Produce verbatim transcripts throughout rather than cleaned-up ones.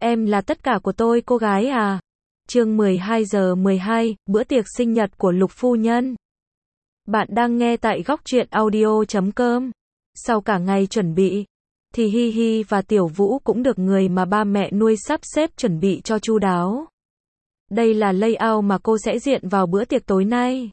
Em là tất cả của tôi cô gái à. Chương mười hai giờ mười hai, bữa tiệc sinh nhật của Lục phu nhân. Bạn đang nghe tại góc truyện audio chấm com. Sau cả ngày chuẩn bị, thì Hi Hi và Tiểu Vũ cũng được người mà ba mẹ nuôi sắp xếp chuẩn bị cho chu đáo. Đây là layout mà cô sẽ diện vào bữa tiệc tối nay.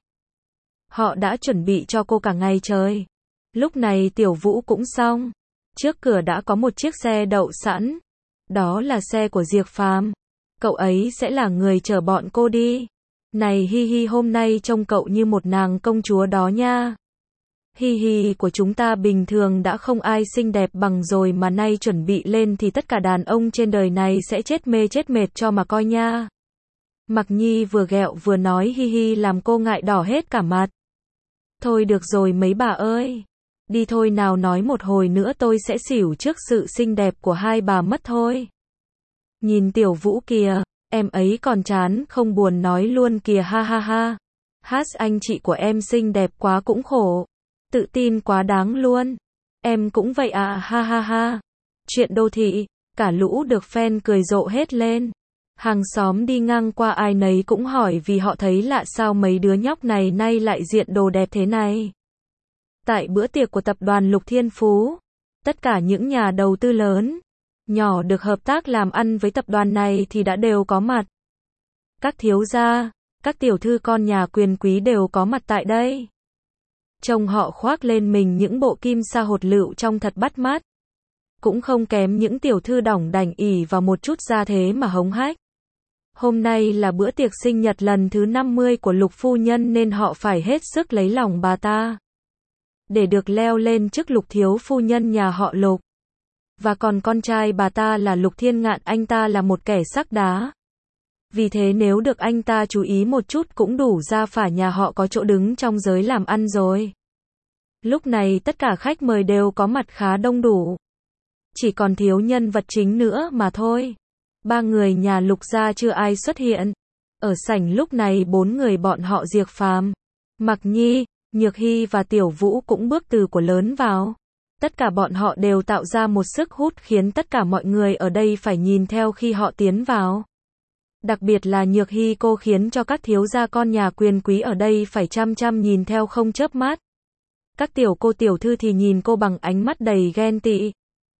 Họ đã chuẩn bị cho cô cả ngày trời. Lúc này Tiểu Vũ cũng xong. Trước cửa đã có một chiếc xe đậu sẵn. Đó là xe của Diệp Phàm. Cậu ấy sẽ là người chở bọn cô đi. Này Hi Hi, hôm nay trông cậu như một nàng công chúa đó nha. Hi Hi của chúng ta bình thường đã không ai xinh đẹp bằng rồi mà nay chuẩn bị lên thì tất cả đàn ông trên đời này sẽ chết mê chết mệt cho mà coi nha. Mặc Nhi vừa ghẹo vừa nói Hi Hi làm cô ngại đỏ hết cả mặt. Thôi được rồi mấy bà ơi. Đi thôi nào, nói một hồi nữa tôi sẽ xỉu trước sự xinh đẹp của hai bà mất thôi. Nhìn Tiểu Vũ kìa, em ấy còn chán không buồn nói luôn kìa, ha ha ha. Hát anh chị của em xinh đẹp quá cũng khổ. Tự tin quá đáng luôn. Em cũng vậy à, ha ha ha. Chuyện đô thị, cả lũ được fan cười rộ hết lên. Hàng xóm đi ngang qua ai nấy cũng hỏi vì họ thấy lạ sao mấy đứa nhóc này nay lại diện đồ đẹp thế này. Tại bữa tiệc của tập đoàn Lục Thiên Phú, tất cả những nhà đầu tư lớn, nhỏ được hợp tác làm ăn với tập đoàn này thì đã đều có mặt. Các thiếu gia, các tiểu thư con nhà quyền quý đều có mặt tại đây. Trông họ khoác lên mình những bộ kim sa hột lựu trông thật bắt mắt. Cũng không kém những tiểu thư đỏng đảnh ỉ vào một chút gia thế mà hống hách. Hôm nay là bữa tiệc sinh nhật lần thứ năm mươi của Lục phu nhân nên họ phải hết sức lấy lòng bà ta. Để được leo lên chức Lục thiếu phu nhân nhà họ Lục. Và còn con trai bà ta là Lục Thiên Ngạn, anh ta là một kẻ sắc đá. Vì thế nếu được anh ta chú ý một chút cũng đủ ra phả nhà họ có chỗ đứng trong giới làm ăn rồi. Lúc này tất cả khách mời đều có mặt khá đông đủ. Chỉ còn thiếu nhân vật chính nữa mà thôi. Ba người nhà Lục gia chưa ai xuất hiện. Ở sảnh lúc này bốn người bọn họ Diệp Phàm, Mặc Nhi, Nhược Hy và Tiểu Vũ cũng bước từ của lớn vào. Tất cả bọn họ đều tạo ra một sức hút khiến tất cả mọi người ở đây phải nhìn theo khi họ tiến vào. Đặc biệt là Nhược Hy, cô khiến cho các thiếu gia con nhà quyền quý ở đây phải chăm chăm nhìn theo không chớp mắt. Các tiểu cô tiểu thư thì nhìn cô bằng ánh mắt đầy ghen tị.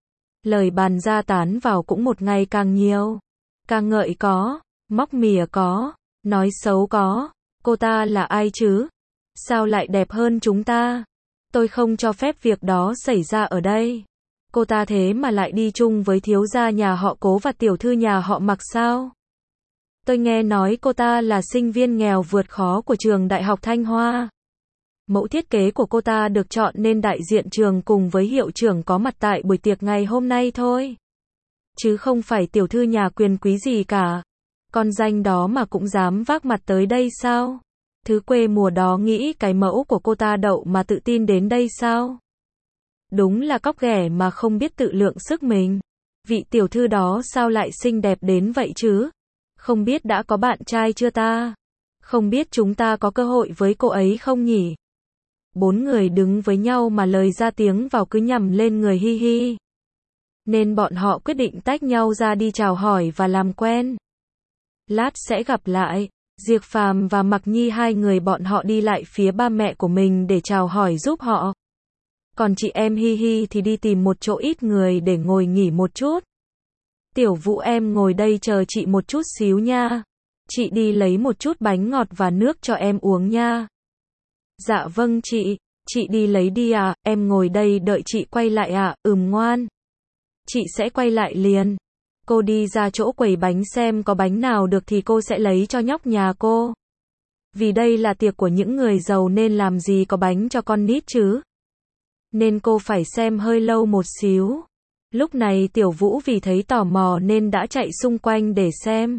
Lời bàn ra tán vào cũng một ngày càng nhiều. Ca ngợi có, móc mỉa có, nói xấu có. Cô ta là ai chứ? Sao lại đẹp hơn chúng ta? Tôi không cho phép việc đó xảy ra ở đây. Cô ta thế mà lại đi chung với thiếu gia nhà họ Cố và tiểu thư nhà họ Mặc sao? Tôi nghe nói cô ta là sinh viên nghèo vượt khó của trường Đại học Thanh Hoa. Mẫu thiết kế của cô ta được chọn nên đại diện trường cùng với hiệu trưởng có mặt tại buổi tiệc ngày hôm nay thôi. Chứ không phải tiểu thư nhà quyền quý gì cả. Con danh đó mà cũng dám vác mặt tới đây sao? Thứ quê mùa đó nghĩ cái mẫu của cô ta đậu mà tự tin đến đây sao? Đúng là cóc ghẻ mà không biết tự lượng sức mình. Vị tiểu thư đó sao lại xinh đẹp đến vậy chứ? Không biết đã có bạn trai chưa ta? Không biết chúng ta có cơ hội với cô ấy không nhỉ? Bốn người đứng với nhau mà lời ra tiếng vào cứ nhằm lên người Hi Hi. Nên bọn họ quyết định tách nhau ra đi chào hỏi và làm quen. Lát sẽ gặp lại. Diệp Phàm và Mặc Nhi hai người bọn họ đi lại phía ba mẹ của mình để chào hỏi giúp họ. Còn chị em Hi Hi thì đi tìm một chỗ ít người để ngồi nghỉ một chút. Tiểu Vũ, em ngồi đây chờ chị một chút xíu nha. Chị đi lấy một chút bánh ngọt và nước cho em uống nha. Dạ vâng chị, chị đi lấy đi à, em ngồi đây đợi chị quay lại à, ừm ngoan. Chị sẽ quay lại liền. Cô đi ra chỗ quầy bánh xem có bánh nào được thì cô sẽ lấy cho nhóc nhà cô. Vì đây là tiệc của những người giàu nên làm gì có bánh cho con nít chứ. Nên cô phải xem hơi lâu một xíu. Lúc này Tiểu Vũ vì thấy tò mò nên đã chạy xung quanh để xem.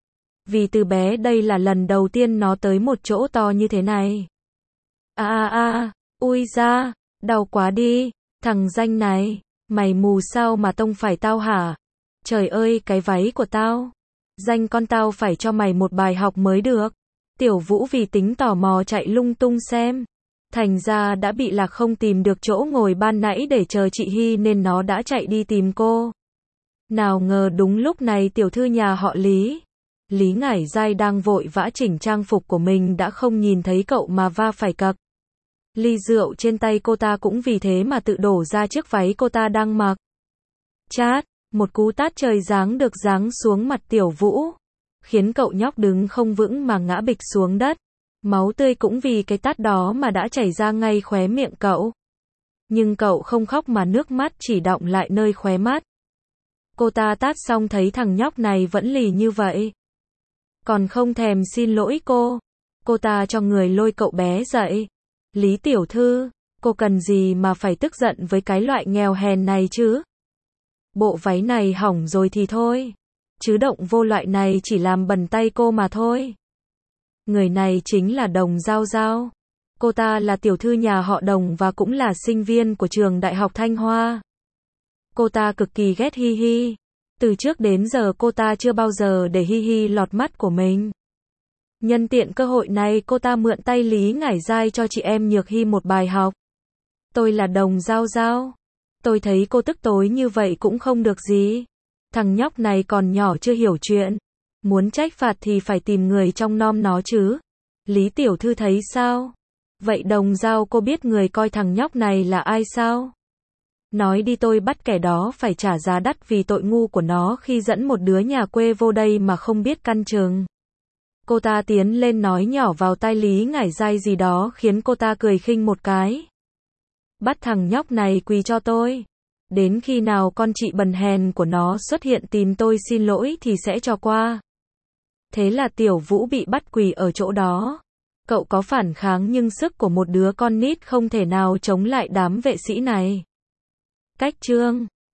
Vì từ bé đây là lần đầu tiên nó tới một chỗ to như thế này. À à à, ui da, đau quá đi, thằng danh này, mày mù sao mà tông phải tao hả? Trời ơi, cái váy của tao. Danh con, tao phải cho mày một bài học mới được. Tiểu Vũ vì tính tò mò chạy lung tung xem. Thành ra đã bị lạc, không tìm được chỗ ngồi ban nãy để chờ chị Hy nên nó đã chạy đi tìm cô. Nào ngờ đúng lúc này tiểu thư nhà họ Lý. Lý Ngải Giai đang vội vã chỉnh trang phục của mình đã không nhìn thấy cậu mà va phải cặc. Ly rượu trên tay cô ta cũng vì thế mà tự đổ ra chiếc váy cô ta đang mặc. Chát, một cú tát trời giáng được giáng xuống mặt Tiểu Vũ, khiến cậu nhóc đứng không vững mà ngã bịch xuống đất. Máu tươi cũng vì cái tát đó mà đã chảy ra ngay khóe miệng cậu. Nhưng cậu không khóc mà nước mắt chỉ đọng lại nơi khóe mắt. Cô ta tát xong thấy thằng nhóc này vẫn lì như vậy. Còn không thèm xin lỗi cô. Cô ta cho người lôi cậu bé dậy. Lý tiểu thư, cô cần gì mà phải tức giận với cái loại nghèo hèn này chứ? Bộ váy này hỏng rồi thì thôi. Chứ động vô loại này chỉ làm bẩn tay cô mà thôi. Người này chính là Đồng Giao Giao. Cô ta là tiểu thư nhà họ Đồng và cũng là sinh viên của trường Đại học Thanh Hoa. Cô ta cực kỳ ghét Hi Hi. Từ trước đến giờ cô ta chưa bao giờ để Hi Hi lọt mắt của mình. Nhân tiện cơ hội này cô ta mượn tay Lý Ngải Giai cho chị em Nhược Hi một bài học. Tôi là Đồng Giao Giao. Tôi thấy cô tức tối như vậy cũng không được gì. Thằng nhóc này còn nhỏ chưa hiểu chuyện. Muốn trách phạt thì phải tìm người trong nom nó chứ. Lý tiểu thư thấy sao? Vậy Đồng Giao cô biết người coi thằng nhóc này là ai sao? Nói đi tôi bắt kẻ đó phải trả giá đắt vì tội ngu của nó khi dẫn một đứa nhà quê vô đây mà không biết căn chừng. Cô ta tiến lên nói nhỏ vào tai Lý Ngải Giai gì đó khiến cô ta cười khinh một cái. Bắt thằng nhóc này quỳ cho tôi. Đến khi nào con chị bần hèn của nó xuất hiện tìm tôi xin lỗi thì sẽ cho qua. Thế là Tiểu Vũ bị bắt quỳ ở chỗ đó. Cậu có phản kháng nhưng sức của một đứa con nít không thể nào chống lại đám vệ sĩ này. Cách chương